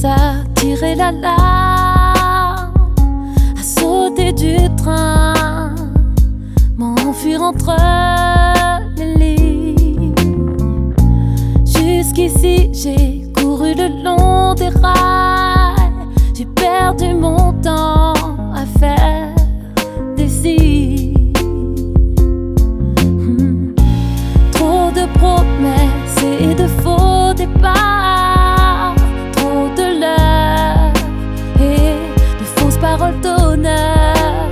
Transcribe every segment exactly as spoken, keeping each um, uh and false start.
commence à tirer la larme, à sauter du train, m'enfuir entre les lignes. Jusqu'ici j'ai couru le long des rails, j'ai perdu mon temps à faire des signes. hmm. Trop de promesses et de faux départs, trop de leurres et de fausses paroles d'honneur.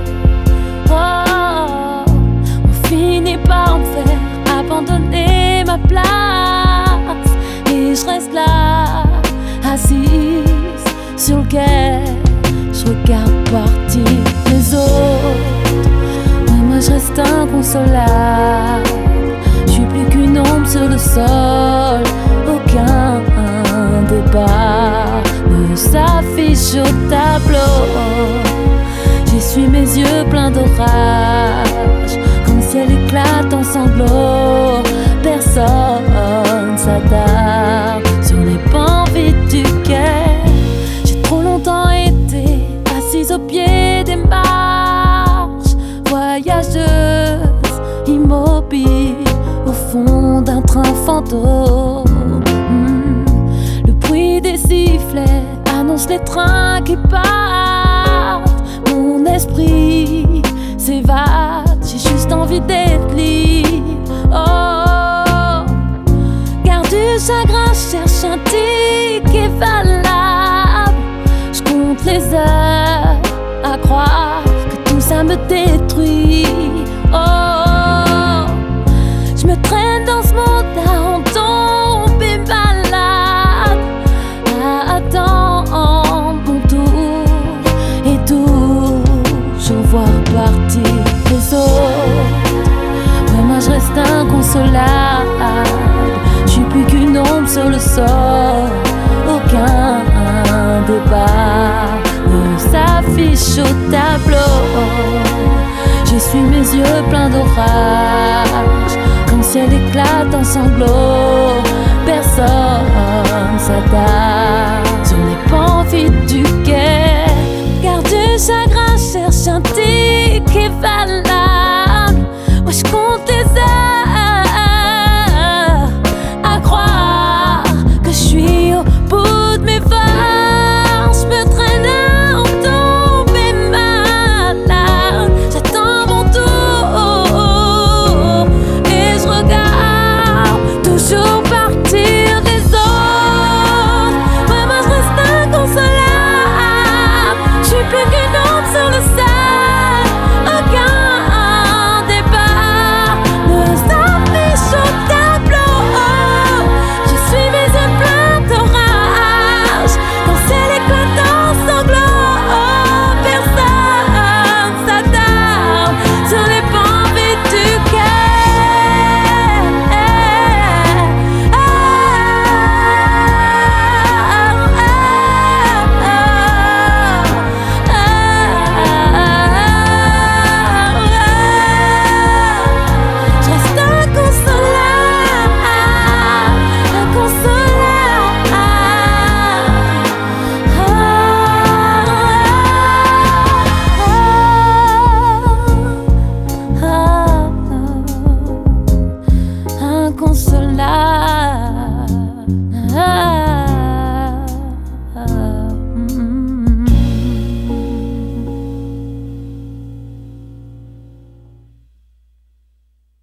Oh, on finit par me faire abandonner ma place, et je reste là, assise sur le quai, je regarde partir les autres. Ouais, moi je reste inconsolable, je suis plus qu'une ombre sur le sol. Aucun départ ne s'affiche au tableau. J'essuie mes yeux pleins d'orage, comme le ciel éclate en sanglots. Personne s'attarde sur les bancs vides du quai. J'ai trop longtemps été assise au pied des marches, voyageuse immobile au fond d'un train fantôme. hmm. Le bruit des sifflets annonce les trains qui partent. Mon esprit s'évade, j'ai juste envie d'être libre. Oh, garde du chagrin, cherche un ticket valable. Je compte les heures à croire que tout ça me détruit. Oh, je me traîne dans ce monde à en tomber malade, à attendre mon tour et toujours voir partir les autres. Ouais, moi je reste inconsolable, je suis plus qu'une ombre sur le sol. Aucun départ ne s'affiche au tableau. J'essuie mes yeux pleins d'orage, quand le ciel éclate en sanglots.